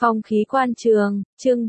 Phong khí quan trường, chương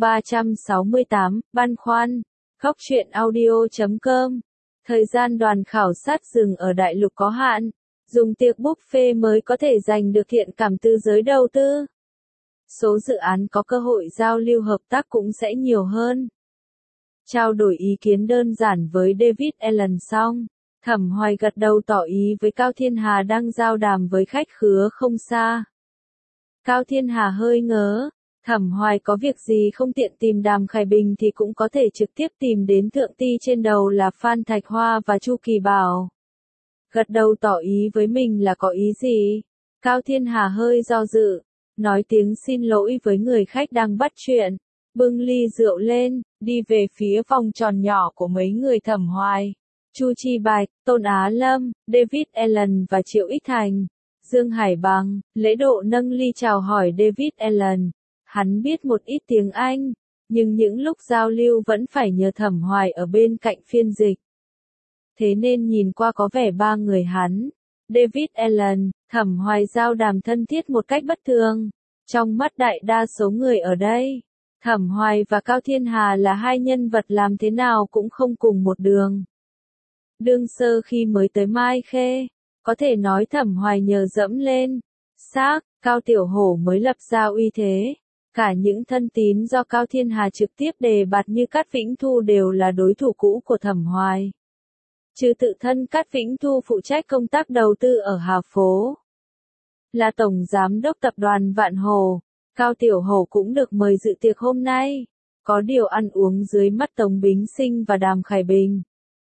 368, băn khoăn. Góc truyện audio.com. Thời gian đoàn khảo sát rừng ở đại lục có hạn, dùng tiệc buffet mới có thể giành được thiện cảm từ giới đầu tư. Số dự án có cơ hội giao lưu hợp tác cũng sẽ nhiều hơn. Trao đổi ý kiến đơn giản với David Allen xong, Thẩm Hoài gật đầu tỏ ý với Cao Thiên Hà đang giao đàm với khách khứa không xa. Cao Thiên Hà hơi ngớ, Thẩm Hoài có việc gì không tiện tìm Đàm Khải Bình thì cũng có thể trực tiếp tìm đến thượng ty trên đầu là Phan Thạch Hoa và Chu Kỳ Bảo. Gật đầu tỏ ý với mình là có ý gì? Cao Thiên Hà hơi do dự, nói tiếng xin lỗi với người khách đang bắt chuyện, bưng ly rượu lên, đi về phía vòng tròn nhỏ của mấy người Thẩm Hoài. Chu Chi Bạch, Tôn Á Lâm, David Allen và Triệu Ích Thành, Dương Hải Bằng, lễ độ nâng ly chào hỏi David Allen. Hắn biết một ít tiếng Anh, nhưng những lúc giao lưu vẫn phải nhờ Thẩm Hoài ở bên cạnh phiên dịch. Thế nên nhìn qua có vẻ ba người hắn, David Allen, Thẩm Hoài giao đàm thân thiết một cách bất thường. Trong mắt đại đa số người ở đây, Thẩm Hoài và Cao Thiên Hà là hai nhân vật làm thế nào cũng không cùng một đường. Đương sơ khi mới tới Mai Khê, có thể nói Thẩm Hoài nhờ dẫm lên xác, Cao Tiểu Hổ mới lập ra uy thế. Cả những thân tín do Cao Thiên Hà trực tiếp đề bạt như Cát Vĩnh Thu đều là đối thủ cũ của Thẩm Hoài. Trừ tự thân Cát Vĩnh Thu phụ trách công tác đầu tư ở Hà Phố, là tổng giám đốc tập đoàn Vạn Hồ, Cao Tiểu Hổ cũng được mời dự tiệc hôm nay. Có điều ăn uống dưới mắt Tống Bính Sinh và Đàm Khải Bình.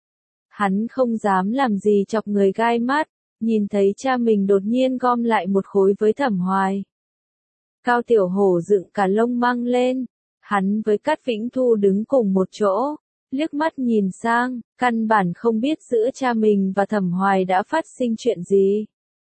Hắn không dám làm gì chọc người gai mắt, nhìn thấy cha mình đột nhiên gom lại một khối với Thẩm Hoài. Cao Tiểu Hổ dựng cả lông măng lên, hắn với Cát Vĩnh Thu đứng cùng một chỗ, liếc mắt nhìn sang, căn bản không biết giữa cha mình và Thẩm Hoài đã phát sinh chuyện gì.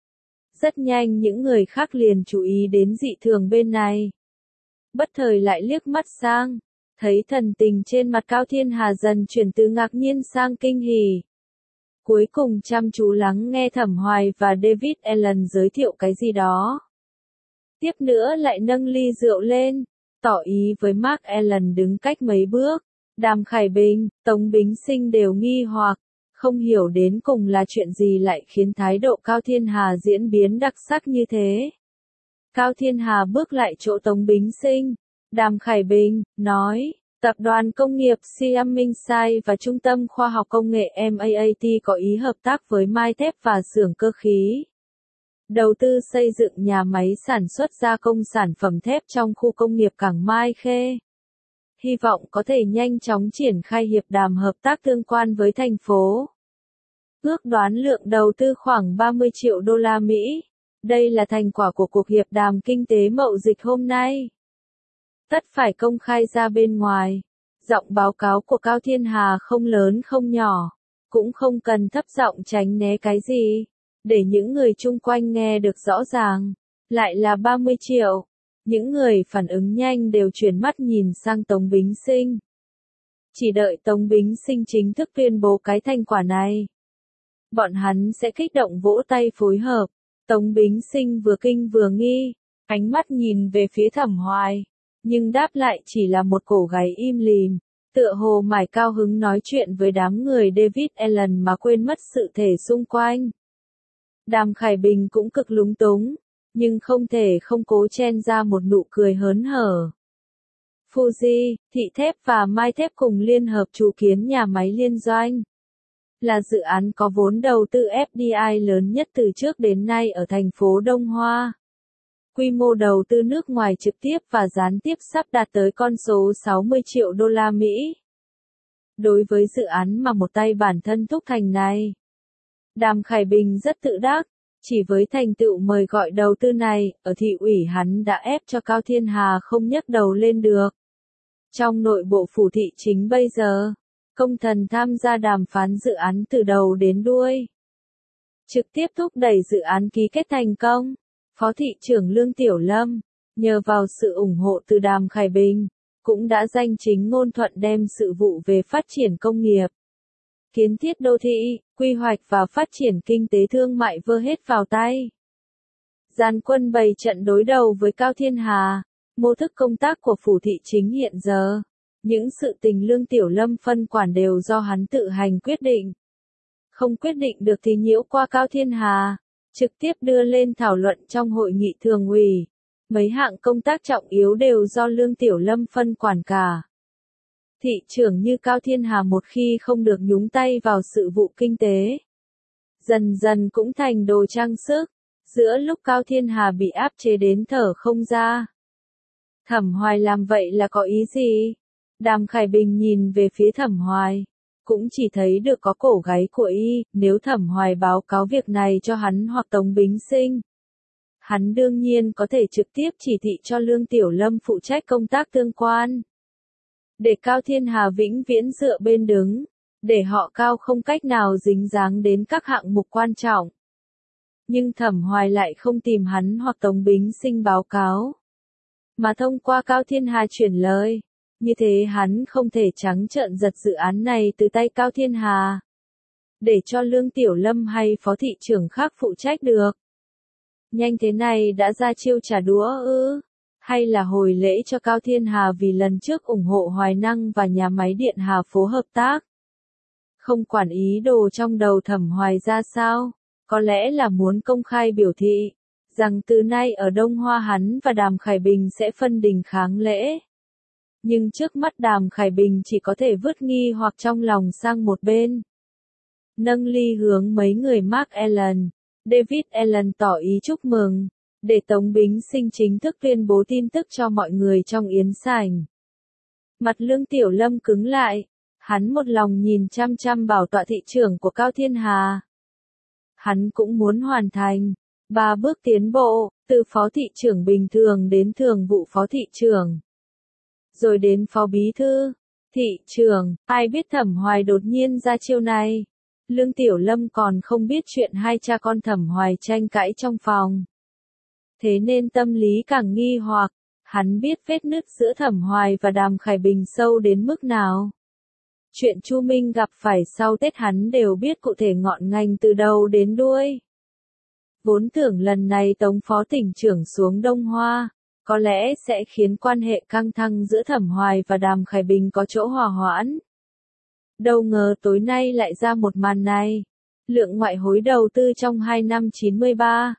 Rất nhanh những người khác liền chú ý đến dị thường bên này. Bất thời lại liếc mắt sang, thấy thần tình trên mặt Cao Thiên Hà dần chuyển từ ngạc nhiên sang kinh hỉ. Cuối cùng chăm chú lắng nghe Thẩm Hoài và David Allen giới thiệu cái gì đó. Tiếp nữa lại nâng ly rượu lên, tỏ ý với Mark Allen đứng cách mấy bước. Đàm Khải Bình, Tống Bính Sinh đều nghi hoặc, không hiểu đến cùng là chuyện gì lại khiến thái độ Cao Thiên Hà diễn biến đặc sắc như thế. Cao Thiên Hà bước lại chỗ Tống Bính Sinh, Đàm Khải Bình, nói, Tập đoàn Công nghiệp Siam Minh Sai và Trung tâm Khoa học Công nghệ MAAT có ý hợp tác với Mai Thép và xưởng cơ khí. Đầu tư xây dựng nhà máy sản xuất gia công sản phẩm thép trong khu công nghiệp Cảng Mai Khê. Hy vọng có thể nhanh chóng triển khai hiệp đàm hợp tác tương quan với thành phố. Ước đoán lượng đầu tư khoảng 30 triệu đô la Mỹ. Đây là thành quả của cuộc hiệp đàm kinh tế mậu dịch hôm nay. Tất phải công khai ra bên ngoài. Giọng báo cáo của Cao Thiên Hà không lớn không nhỏ, cũng không cần thấp giọng tránh né cái gì, để những người chung quanh nghe được rõ ràng. Lại là 30 triệu. Những người phản ứng nhanh đều chuyển mắt nhìn sang Tống Bính Sinh. Chỉ đợi Tống Bính Sinh chính thức tuyên bố cái thành quả này, bọn hắn sẽ kích động vỗ tay phối hợp. Tống Bính Sinh vừa kinh vừa nghi, ánh mắt nhìn về phía Thẩm Hoài, nhưng đáp lại chỉ là một cổ gáy im lìm, tựa hồ mải cao hứng nói chuyện với đám người David Allen mà quên mất sự thể xung quanh. Đàm Khải Bình cũng cực lúng túng, nhưng không thể không cố chen ra một nụ cười hớn hở. Fuji, Thị Thép và Mai Thép cùng liên hợp chủ kiến nhà máy liên doanh. Là dự án có vốn đầu tư FDI lớn nhất từ trước đến nay ở thành phố Đông Hoa. Quy mô đầu tư nước ngoài trực tiếp và gián tiếp sắp đạt tới con số 60 triệu đô la Mỹ. Đối với dự án mà một tay bản thân thúc thành này, Đàm Khải Bình rất tự đắc. Chỉ với thành tựu mời gọi đầu tư này, ở thị ủy hắn đã ép cho Cao Thiên Hà không nhấc đầu lên được. Trong nội bộ phủ thị chính bây giờ, công thần tham gia đàm phán dự án từ đầu đến đuôi. Trực tiếp thúc đẩy dự án ký kết thành công. Phó thị trưởng Lương Tiểu Lâm, nhờ vào sự ủng hộ từ Đàm Khải Bình, cũng đã danh chính ngôn thuận đem sự vụ về phát triển công nghiệp, kiến thiết đô thị, quy hoạch và phát triển kinh tế thương mại vơ hết vào tay. Giàn quân bày trận đối đầu với Cao Thiên Hà, Mô thức công tác của phủ thị chính hiện giờ, những sự tình Lương Tiểu Lâm phân quản đều do hắn tự hành quyết định. Không quyết định được thì nhiễu qua Cao Thiên Hà, trực tiếp đưa lên thảo luận trong hội nghị thường ủy. Mấy hạng công tác trọng yếu đều do Lương Tiểu Lâm phân quản cả. Thị trưởng như Cao Thiên Hà một khi không được nhúng tay vào sự vụ kinh tế, dần dần cũng thành đồ trang sức, giữa lúc Cao Thiên Hà bị áp chế đến thở không ra. Thẩm Hoài làm vậy là có ý gì? Đàm Khải Bình nhìn về phía Thẩm Hoài, cũng chỉ thấy được có cổ gáy của y, nếu Thẩm Hoài báo cáo việc này cho hắn hoặc Tống Bính Sinh. Hắn đương nhiên có thể trực tiếp chỉ thị cho Lương Tiểu Lâm phụ trách công tác tương quan. Để Cao Thiên Hà vĩnh viễn dựa bên đứng, để họ Cao không cách nào dính dáng đến các hạng mục quan trọng. Nhưng Thẩm Hoài lại không tìm hắn hoặc Tống Bính Sinh báo cáo, mà thông qua Cao Thiên Hà chuyển lời. Như thế hắn không thể trắng trợn giật dự án này từ tay Cao Thiên Hà, để cho Lương Tiểu Lâm hay phó thị trưởng khác phụ trách được. Nhanh thế này đã ra chiêu trả đũa ư? Hay là hồi lễ cho Cao Thiên Hà vì lần trước ủng hộ Hoài Năng và nhà máy điện Hà Phố hợp tác? Không quản ý đồ trong đầu Thẩm Hoài ra sao, có lẽ là muốn công khai biểu thị, rằng từ nay ở Đông Hoa hắn và Đàm Khải Bình sẽ phân đình kháng lễ. Nhưng trước mắt Đàm Khải Bình chỉ có thể vứt nghi hoặc trong lòng sang một bên. Nâng ly hướng mấy người Mark Allen, David Allen tỏ ý chúc mừng, để Tống Bính Sinh chính thức tuyên bố tin tức cho mọi người trong yến sảnh. Mặt Lương Tiểu Lâm cứng lại, hắn một lòng nhìn chăm chăm bảo tọa thị trưởng của Cao Thiên Hà. Hắn cũng muốn hoàn thành 3 bước tiến bộ, từ phó thị trưởng bình thường đến thường vụ phó thị trưởng, rồi đến phó bí thư, thị trưởng. Ai biết Thẩm Hoài đột nhiên ra chiêu này. Lương Tiểu Lâm còn không biết chuyện hai cha con Thẩm Hoài tranh cãi trong phòng. Thế nên tâm lý càng nghi hoặc, hắn biết vết nứt giữa Thẩm Hoài và Đàm Khải Bình sâu đến mức nào. Chuyện Chu Minh gặp phải sau Tết hắn đều biết cụ thể ngọn ngành từ đầu đến đuôi. Vốn tưởng lần này Tống phó tỉnh trưởng xuống Đông Hoa, có lẽ sẽ khiến quan hệ căng thẳng giữa Thẩm Hoài và Đàm Khải Bình có chỗ hòa hoãn. Đâu ngờ tối nay lại ra một màn này. Lượng ngoại hối đầu tư trong 2 năm 93,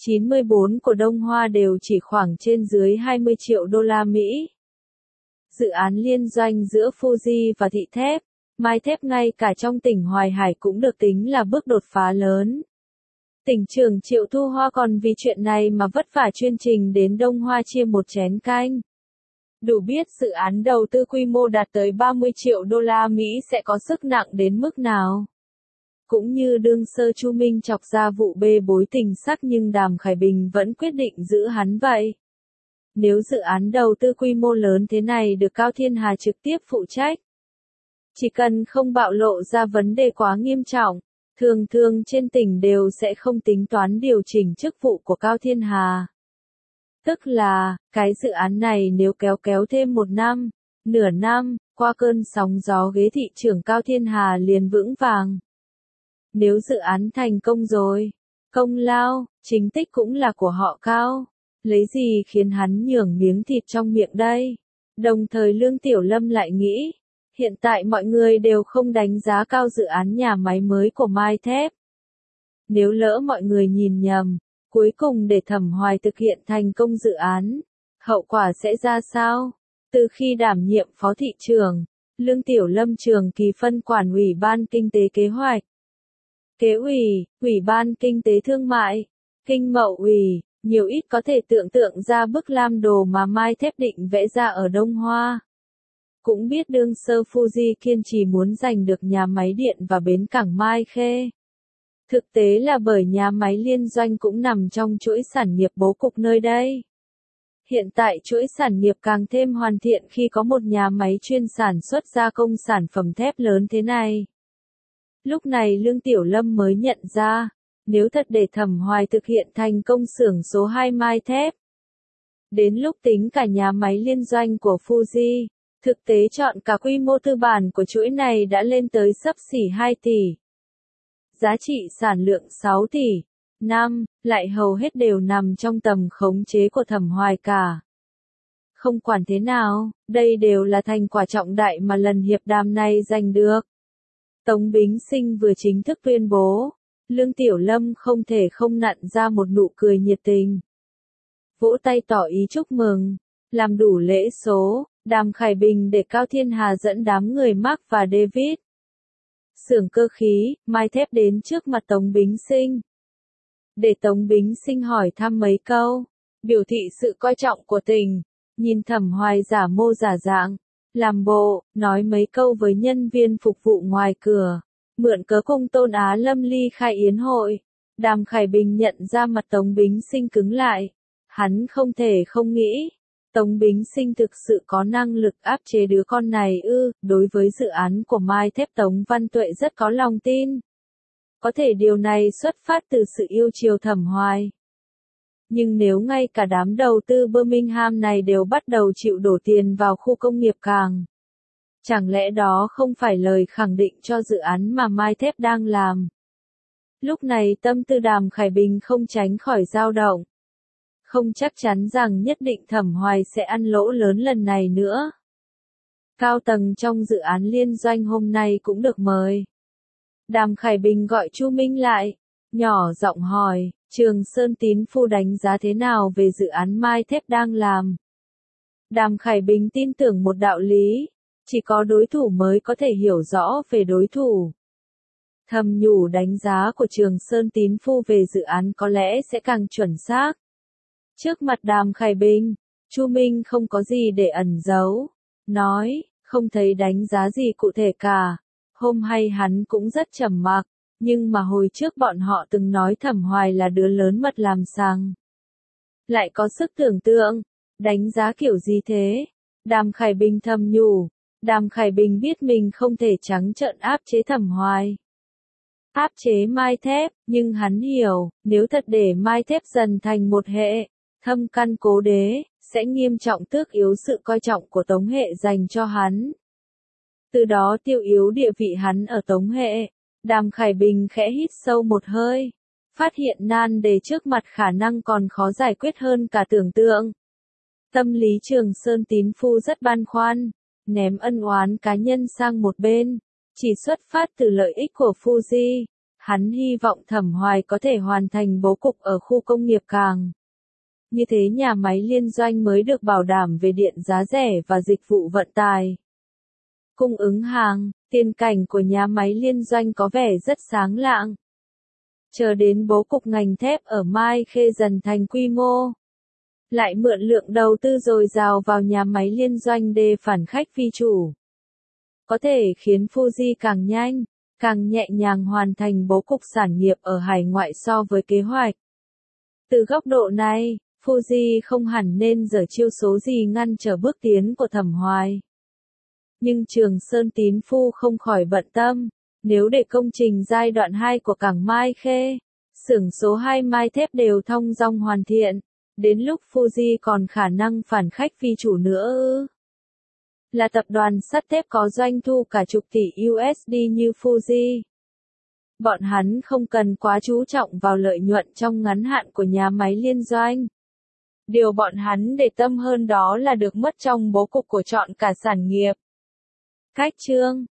94 của Đông Hoa đều chỉ khoảng trên dưới 20 triệu đô la Mỹ. Dự án liên doanh giữa Fuji và Thị Thép, Mai Thép ngay cả trong tỉnh Hoài Hải cũng được tính là bước đột phá lớn. Tỉnh trưởng Triệu Thu Hoa còn vì chuyện này mà vất vả chuyên trình đến Đông Hoa chia một chén canh. Đủ biết dự án đầu tư quy mô đạt tới 30 triệu đô la Mỹ sẽ có sức nặng đến mức nào. Cũng như đương sơ Chu Minh chọc ra vụ bê bối tình sắc nhưng Đàm Khải Bình vẫn quyết định giữ hắn vậy. Nếu dự án đầu tư quy mô lớn thế này được Cao Thiên Hà trực tiếp phụ trách, chỉ cần không bạo lộ ra vấn đề quá nghiêm trọng, thường thường trên tỉnh đều sẽ không tính toán điều chỉnh chức vụ của Cao Thiên Hà. Tức là, cái dự án này nếu kéo thêm 1 năm, nửa năm, qua cơn sóng gió ghế thị trưởng Cao Thiên Hà liền vững vàng. Nếu dự án thành công rồi, công lao, chính tích cũng là của họ Cao. Lấy gì khiến hắn nhường miếng thịt trong miệng đây? Đồng thời Lương Tiểu Lâm lại nghĩ, hiện tại mọi người đều không đánh giá cao dự án nhà máy mới của Mai Thép. Nếu lỡ mọi người nhìn nhầm, cuối cùng để Thẩm Hoài thực hiện thành công dự án, hậu quả sẽ ra sao? Từ khi đảm nhiệm phó thị trưởng, Lương Tiểu Lâm trường kỳ phân quản Ủy ban Kinh tế Kế hoạch, Kế ủy, Ủy ban Kinh tế Thương mại, Kinh Mậu ủy, nhiều ít có thể tưởng tượng ra bức lam đồ mà Mai Thép định vẽ ra ở Đông Hoa. Cũng biết đương sơ Fuji kiên trì muốn giành được nhà máy điện và bến cảng Mai Khê. Thực tế là bởi nhà máy liên doanh cũng nằm trong chuỗi sản nghiệp bố cục nơi đây. Hiện tại chuỗi sản nghiệp càng thêm hoàn thiện khi có một nhà máy chuyên sản xuất gia công sản phẩm thép lớn thế này. Lúc này Lương Tiểu Lâm mới nhận ra, nếu thật để Thẩm Hoài thực hiện thành công xưởng số 2 Mai Thép, đến lúc tính cả nhà máy liên doanh của Fuji, thực tế chọn cả quy mô tư bản của chuỗi này đã lên tới xấp xỉ 2 tỷ. Giá trị sản lượng 6 tỷ, lại hầu hết đều nằm trong tầm khống chế của Thẩm Hoài cả. Không quản thế nào, đây đều là thành quả trọng đại mà lần hiệp đàm này giành được. Tống Bính Sinh vừa chính thức tuyên bố, Lương Tiểu Lâm không thể không nặn ra một nụ cười nhiệt tình. Vỗ tay tỏ ý chúc mừng, làm đủ lễ số, Đàm Khải Bình để Cao Thiên Hà dẫn đám người Mark và David. Xưởng cơ khí, Mai Thép đến trước mặt Tống Bính Sinh. Để Tống Bính Sinh hỏi thăm mấy câu, biểu thị sự coi trọng của tình, nhìn Thẩm Hoài giả mô giả dạng, làm bộ, nói mấy câu với nhân viên phục vụ ngoài cửa, mượn cớ cùng Tôn Á Lâm ly khai yến hội. Đàm Khải Bình nhận ra mặt Tống Bính Sinh cứng lại, hắn không thể không nghĩ, Tống Bính Sinh thực sự có năng lực áp chế đứa con này ư. Đối với dự án của Mai Thép Tống Văn Tuệ rất có lòng tin. Có thể điều này xuất phát từ sự yêu chiều Thẩm Hoài. Nhưng nếu ngay cả đám đầu tư Birmingham này đều bắt đầu chịu đổ tiền vào khu công nghiệp Càng, chẳng lẽ đó không phải lời khẳng định cho dự án mà Mai Thép đang làm? Lúc này tâm tư Đàm Khải Bình không tránh khỏi dao động. Không chắc chắn rằng nhất định Thẩm Hoài sẽ ăn lỗ lớn lần này nữa. Cao tầng trong dự án liên doanh hôm nay cũng được mời. Đàm Khải Bình gọi Chu Minh lại, nhỏ giọng hỏi, Trường Sơn Tín Phu đánh giá thế nào về dự án Mai Thép đang làm? Đàm Khải Bình tin tưởng một đạo lý, chỉ có đối thủ mới có thể hiểu rõ về đối thủ. Thầm nhủ đánh giá của Trường Sơn Tín Phu về dự án có lẽ sẽ càng chuẩn xác. Trước mặt Đàm Khải Bình, Chu Minh không có gì để ẩn giấu, nói, không thấy đánh giá gì cụ thể cả. Hôm hay hắn cũng rất trầm mặc, nhưng mà hồi trước bọn họ từng nói Thẩm Hoài là đứa lớn mật làm sằng. Lại có sức tưởng tượng, đánh giá kiểu gì thế? Đàm Khải Bình thầm nhủ, Đàm Khải Bình biết mình không thể trắng trợn áp chế Thẩm Hoài. Áp chế Mai Thép, nhưng hắn hiểu, nếu thật để Mai Thép dần thành một hệ thâm căn cố đế, sẽ nghiêm trọng tước yếu sự coi trọng của Tống hệ dành cho hắn. Từ đó tiêu yếu địa vị hắn ở Tống hệ. Đàm Khải Bình khẽ hít sâu một hơi, phát hiện nan đề trước mặt khả năng còn khó giải quyết hơn cả tưởng tượng. Tâm lý Trường Sơn Tín Phu rất băn khoăn, ném ân oán cá nhân sang một bên, chỉ xuất phát từ lợi ích của Fuji. Hắn hy vọng Thẩm Hoài có thể hoàn thành bố cục ở khu công nghiệp Càng. Như thế nhà máy liên doanh mới được bảo đảm về điện giá rẻ và dịch vụ vận tải. Cung ứng hàng, tiền cảnh của nhà máy liên doanh có vẻ rất sáng lạng. Chờ đến bố cục ngành thép ở Mai Khê dần thành quy mô. Lại mượn lượng đầu tư dồi dào vào nhà máy liên doanh để phản khách phi chủ. Có thể khiến Fuji càng nhanh, càng nhẹ nhàng hoàn thành bố cục sản nghiệp ở hải ngoại so với kế hoạch. Từ góc độ này, Fuji không hẳn nên giở chiêu số gì ngăn trở bước tiến của Thẩm Hoài. Nhưng Trường Sơn Tín Phu không khỏi bận tâm, nếu để công trình giai đoạn 2 của cảng Mai Khê, xưởng số 2 Mai Thép đều thông dong hoàn thiện, đến lúc Fuji còn khả năng phản khách phi chủ nữa ư? Là tập đoàn sắt thép có doanh thu cả chục tỷ USD như Fuji. Bọn hắn không cần quá chú trọng vào lợi nhuận trong ngắn hạn của nhà máy liên doanh. Điều bọn hắn để tâm hơn đó là được mất trong bố cục của trọn cả sản nghiệp. Cách chương